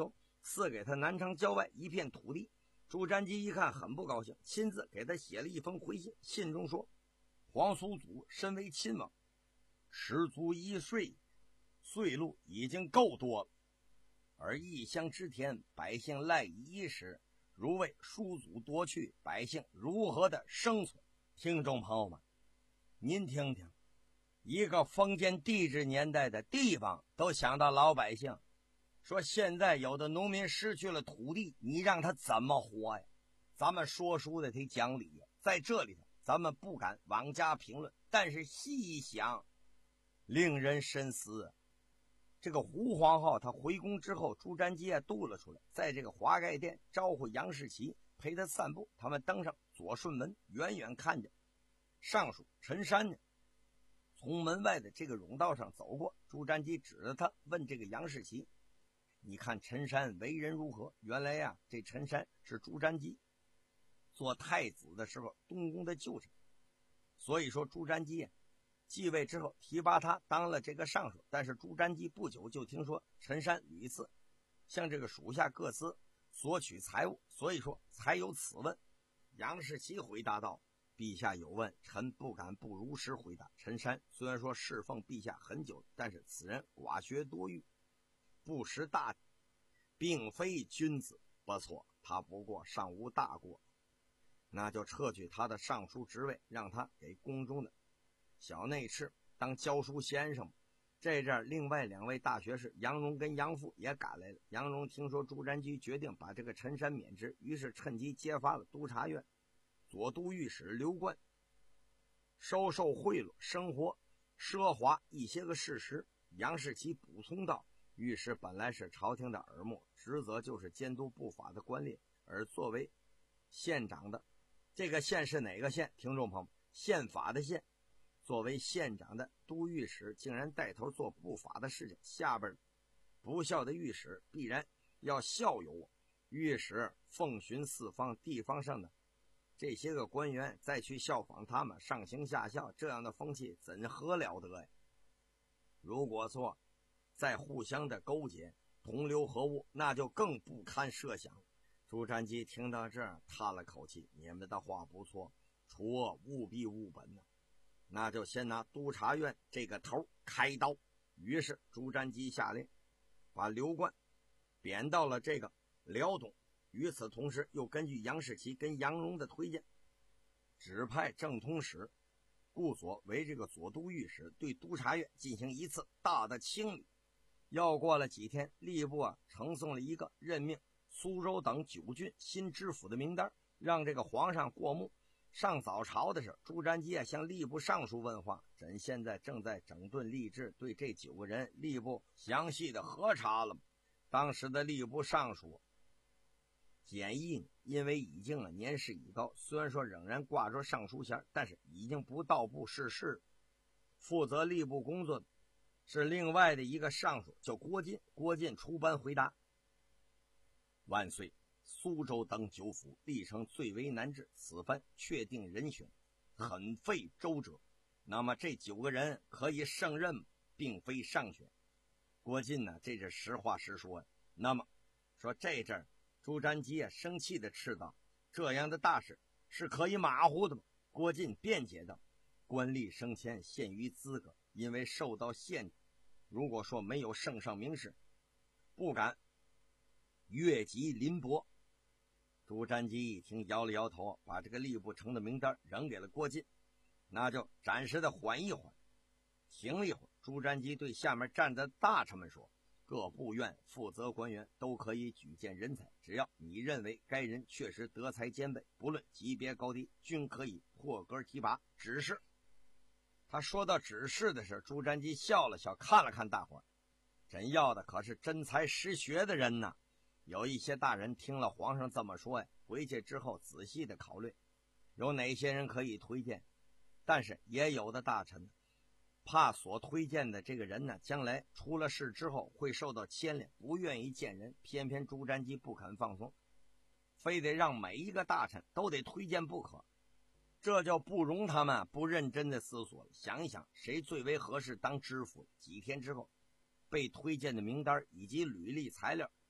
赐给他南昌郊外一片土地。朱瞻基一看很不高兴，亲自给他写了一封回信，信中说：皇苏祖身为亲王，十足一岁，岁禄已经够多了，而异乡之田百姓赖以衣食，如为叔祖夺去，百姓如何的生存？听众朋友们，您听听，一个封建帝制年代的地方都想到老百姓，说现在有的农民失去了土地，你让他怎么活呀？咱们说书的得讲理呀，在这里头咱们不敢妄加评论，但是细一想，令人深思。这个胡皇后她回宫之后，朱瞻基啊渡了出来，在这个华盖殿招呼杨士奇陪他散步。他们登上左顺门，远远看见尚书陈山呢从门外的这个甬道上走过。朱瞻基指着他问这个杨士奇：你看陈山为人如何？原来呀、啊，这陈山是朱瞻基做太子的时候东宫的旧臣，所以说朱瞻基啊继位之后提拔他当了这个尚书。但是朱瞻基不久就听说陈山屡次向这个属下各司索取财物，所以说才有此问。杨士奇回答道：陛下有问，臣不敢不如实回答。陈山虽然说侍奉陛下很久，但是此人寡学多育，不识大体，并非君子。不错，他不过尚无大过，那就撤去他的尚书职位，让他给宫中的小内侍当教书先生。这阵另外两位大学士杨荣跟杨阜也赶来了。杨荣听说朱瞻基决定把这个陈山免职，于是趁机揭发了督察院左都御史刘冠收受贿赂、生活奢华一些个事实。杨士奇补充道：御史本来是朝廷的耳目，职责就是监督不法的官吏，而作为县长的，这个县是哪个县？听众朋友们，宪法的县。作为县长的都御史竟然带头做不法的事情，下边不孝的御史必然要效尤我。御史奉巡四方，地方上的这些个官员再去效仿他们，上行下效，这样的风气怎何了得呀？如果说再互相的勾结，同流合污，那就更不堪设想。朱瞻基听到这儿叹了口气：你们的话不错，除恶务必务本呢、啊。那就先拿督察院这个头开刀。于是朱瞻基下令把刘冠贬到了这个辽东。与此同时，又根据杨士奇跟杨荣的推荐，指派正通使顾左为这个左都御史，对督察院进行一次大的清理。又过了几天，吏部啊呈送了一个任命苏州等九郡新知府的名单，让这个皇上过目。上早朝的时候，朱瞻基啊向吏部尚书问话：朕现在正在整顿吏治，对这九个人吏部详细的核查了。当时的吏部尚书简易因为已经啊年事已高，虽然说仍然挂着尚书衔，但是已经不到部事事。负责吏部工作的是另外的一个尚书，叫郭进。郭进出班回答：万岁，苏州等九府历程最为难治，此番确定人选，很费周折。那么这九个人可以胜任，并非上选。郭进呢，这是实话实说呀。那么说这阵儿朱瞻基啊生气的斥道：这样的大事是可以马虎的吗？郭进辩解道：官吏升迁限于资格，因为受到限制，如果说没有圣上明示，不敢越级临薄。朱瞻基一听摇了摇头，把这个吏部呈的名单扔给了郭进。那就暂时的缓一缓。停了一会儿，朱瞻基对下面站的大臣们说：各部院负责官员都可以举荐人才，只要你认为该人确实德才兼备，不论级别高低，均可以破格提拔。只是他说到指示的时候，朱瞻基笑了笑，看了看大伙儿：朕要的可是真才实学的人呢。有一些大人听了皇上这么说呀，回去之后仔细的考虑有哪些人可以推荐。但是也有的大臣怕所推荐的这个人呢，将来出了事之后会受到牵连，不愿意见人。偏偏朱瞻基不肯放松，非得让每一个大臣都得推荐不可。这就不容他们不认真的思索了，想一想谁最为合适当知府。几天之后，被推荐的名单以及履历材料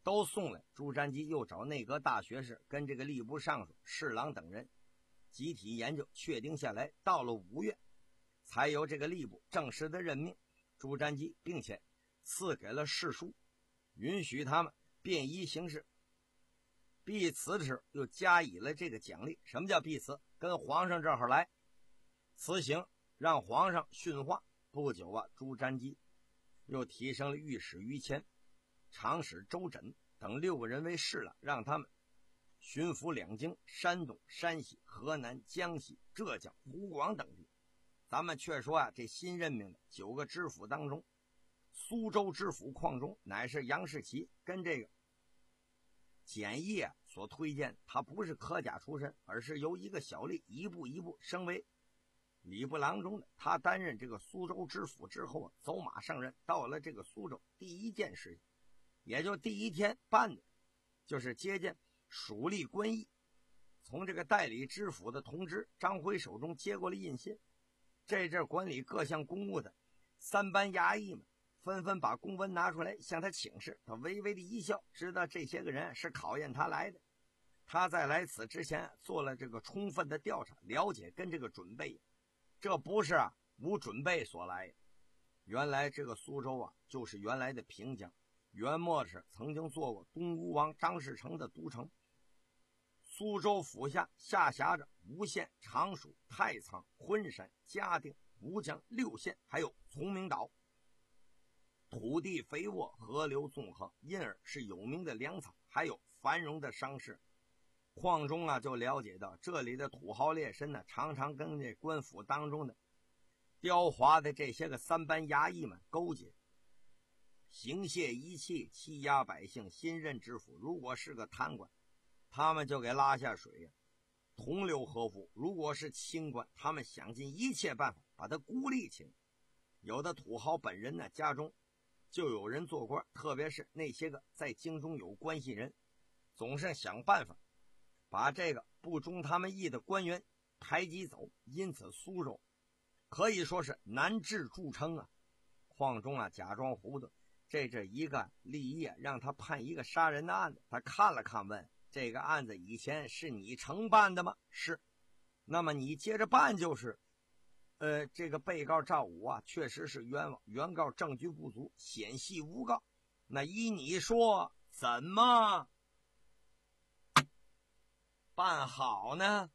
都送来。朱瞻基又找内阁大学士跟这个吏部尚书侍郎等人集体研究，确定下来。到了五月，才由这个吏部正式的任命朱瞻基，并且赐给了世书，允许他们便衣行事。必辞的时候又加以了这个奖励。什么叫必辞？跟皇上这儿来辞行，让皇上训话。不久啊，朱瞻基又提升了御史于谦、长史周轸等六个人为事了，让他们巡抚两京、山东、山西、河南、江西、浙江、湖广等地。咱们却说啊，这新任命的九个知府当中，苏州知府邝中乃是杨士奇跟这个简易啊所推荐，他不是科甲出身，而是由一个小吏一步一步升为礼部郎中的。他担任这个苏州知府之后啊，走马上任。到了这个苏州，第一件事情，也就第一天办的，就是接见属吏官役，从这个代理知府的同知张辉手中接过了印信。这阵管理各项公务的三班衙役们纷纷把公文拿出来向他请示。他微微的一笑，知道这些个人是考验他来的。他在来此之前做了这个充分的调查了解跟这个准备，这不是啊无准备所来。原来这个苏州啊就是原来的平江，元末时曾经做过东吴王张士诚的都城。苏州府下下辖着吴县、常熟、太仓、昆山、嘉定、吴江六县，还有崇明岛。土地肥沃，河流纵横，因而是有名的粮草，还有繁荣的商市。邝中啊就了解到这里的土豪劣绅呢，常常跟这官府当中的刁滑的这些个三班衙役们勾结，行窃遗弃，欺压百姓。新任知府如果是个贪官，他们就给拉下水呀、啊，同流合污；如果是清官，他们想尽一切办法把他孤立起来。有的土豪本人呢，家中就有人做官，特别是那些个在京中有关系人，总是想办法把这个不中他们意的官员排挤走。因此苏州可以说是难治著称啊。邝中啊假装糊涂，这这一个立业让他判一个杀人的案子，他看了看问，这个案子以前是你承办的吗？是。那么你接着办就是。呃，这个被告赵武啊确实是冤枉，原告证据不足，显系诬告。那依你说怎么办好呢？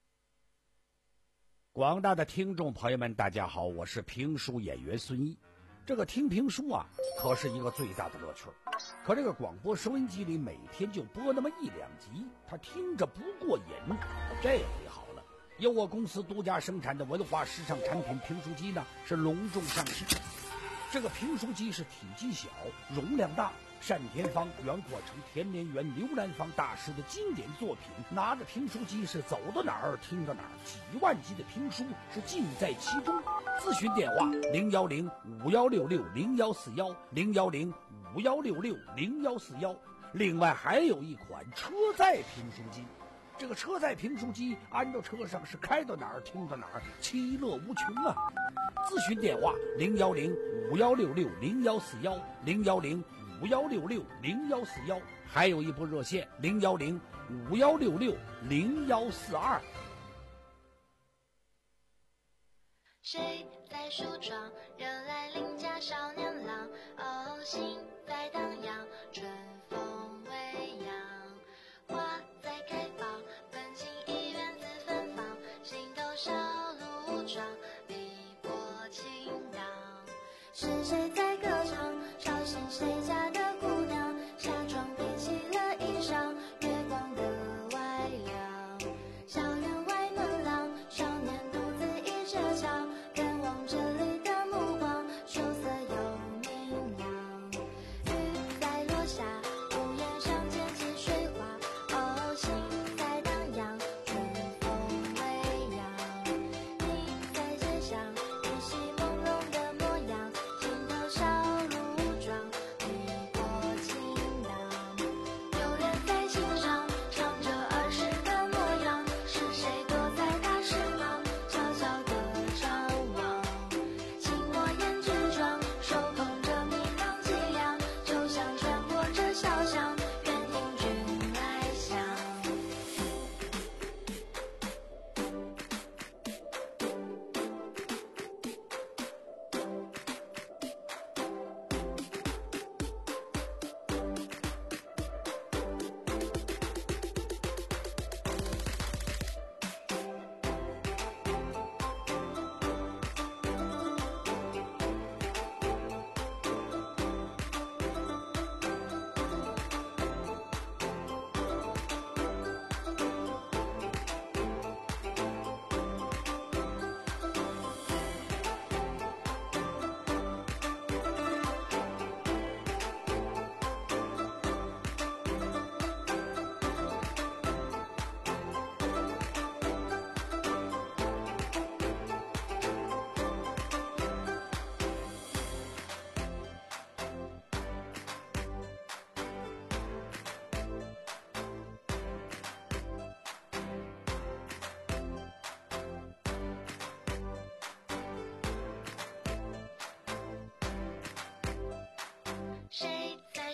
广大的听众朋友们大家好，我是评书演员孙一。这个听评书啊可是一个最大的乐趣，可这个广播收音机里每天就播那么一两集，他听着不过瘾。这回好了，由我公司独家生产的文化时尚产品评书机呢是隆重上市。这个评书机是体积小，容量大，单田芳、袁阔成、田连元、刘兰芳大师的经典作品。拿着评书机是走到哪儿听到哪儿，几万集的评书是尽在其中。咨询电话零幺零五幺六六零幺四幺零幺零五幺六六零幺四幺。另外还有一款车载评书机。这个车载评书机安到车上是开到哪儿听到哪儿，其乐无穷啊！咨询电话零幺零五幺六六零幺四幺零幺零五幺六六零幺四幺，还有一部热线零幺零五幺六六零幺四二。 谁在梳妆？惹来邻家少年郎。哦，心在荡漾，春风微扬，花在开放，本性一园子芬芳，心头小路装，碧波倾荡。是谁在歌唱？吵醒谁家的姑娘？下床披起了衣裳，月光的外亮。校园外门廊，少年独自倚着墙，远望这里的目光，羞涩又明亮。雨在落下，屋檐上溅起水花，哦，心在荡漾，春风微扬。你在街上，依稀朦胧的模样，心头小路装，碧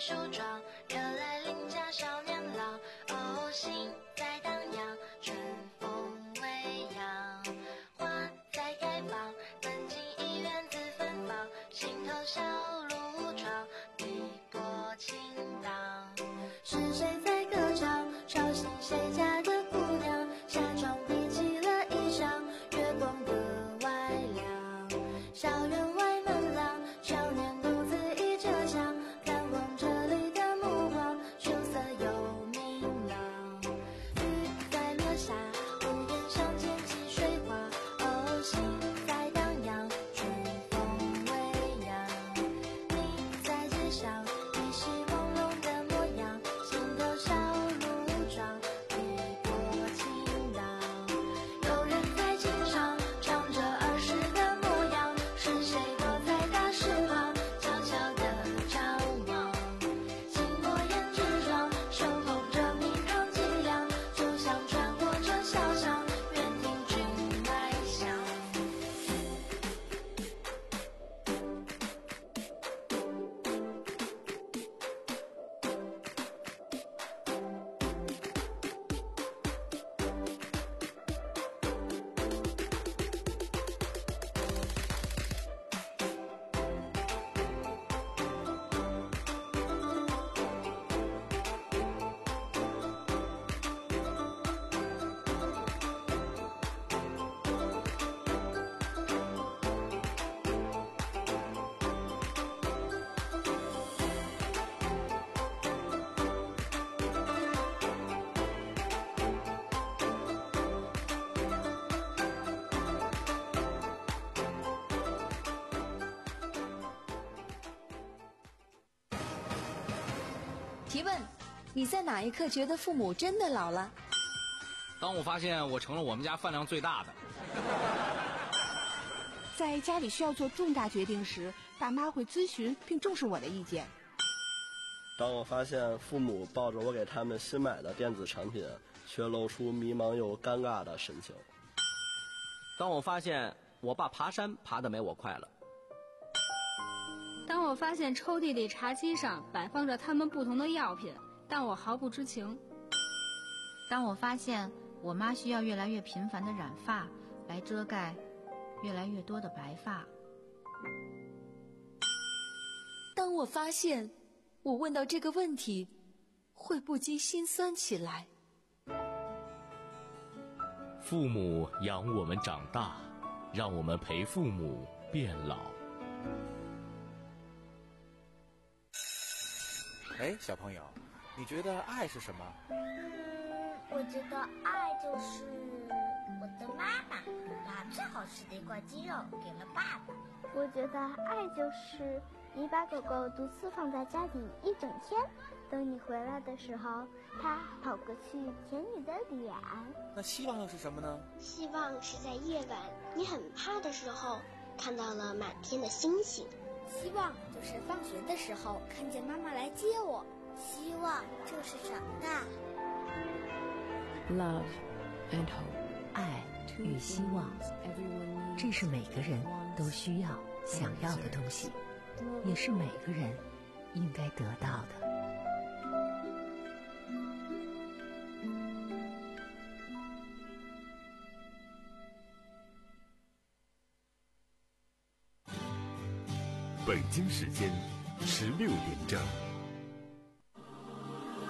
梳妆，热来邻家少年郎。哦，心在荡漾，春风微扬，花在开放，门前一园子芬芳，心头小路闯，碧波轻荡。是谁在歌唱？吵醒谁家的姑娘？下床披起了衣裳，月光格外亮。校园外门廊，少年独自倚着墙，看望这里的目光，羞涩又明朗。雨在落下，屋檐上溅起水花，哦，心在荡漾，春风微扬。你在街上，依稀朦胧的模样，心头小路撞，碧波轻荡。有人在琴上唱着儿时的模样，是谁躲在大石旁，悄悄地张望？经过胭脂妆，手捧着蜜糖几两，就像穿过这小巷，愿听君来香。 提问：你在哪一刻觉得父母真的老了？ 当我发现我成了我们家饭量最大的。 在家里需要做重大决定时，爸妈会咨询并重视我的意见。 当我发现父母抱着我给他们新买的电子产品，却露出迷茫又尴尬的神情。 当我发现我爸爬山爬得没我快了。 当我发现抽屉里茶几上摆放着他们不同的药品，但我毫不知情。 当我发现我妈需要越来越频繁的染发来遮盖越来越多的白发。 当我发现我问到这个问题会不禁心酸起来。 父母养我们长大，让我们陪父母变老。 哎，小朋友，你觉得爱是什么？ 嗯，我觉得爱就是我的妈妈把最好吃的一块鸡肉给了爸爸。 我觉得爱就是你把狗狗独自放在家里一整天，等你回来的时候，它跑过去舔你的脸。 那希望又是什么呢？ 希望是在夜晚你很怕的时候，看到了满天的星星。 希望就是放学的时候看见妈妈来接我。 希望就是长大。 Love and hope， 爱与希望，这是每个人都需要、想要的东西，也是每个人应该得到的。 北京时间十六点整。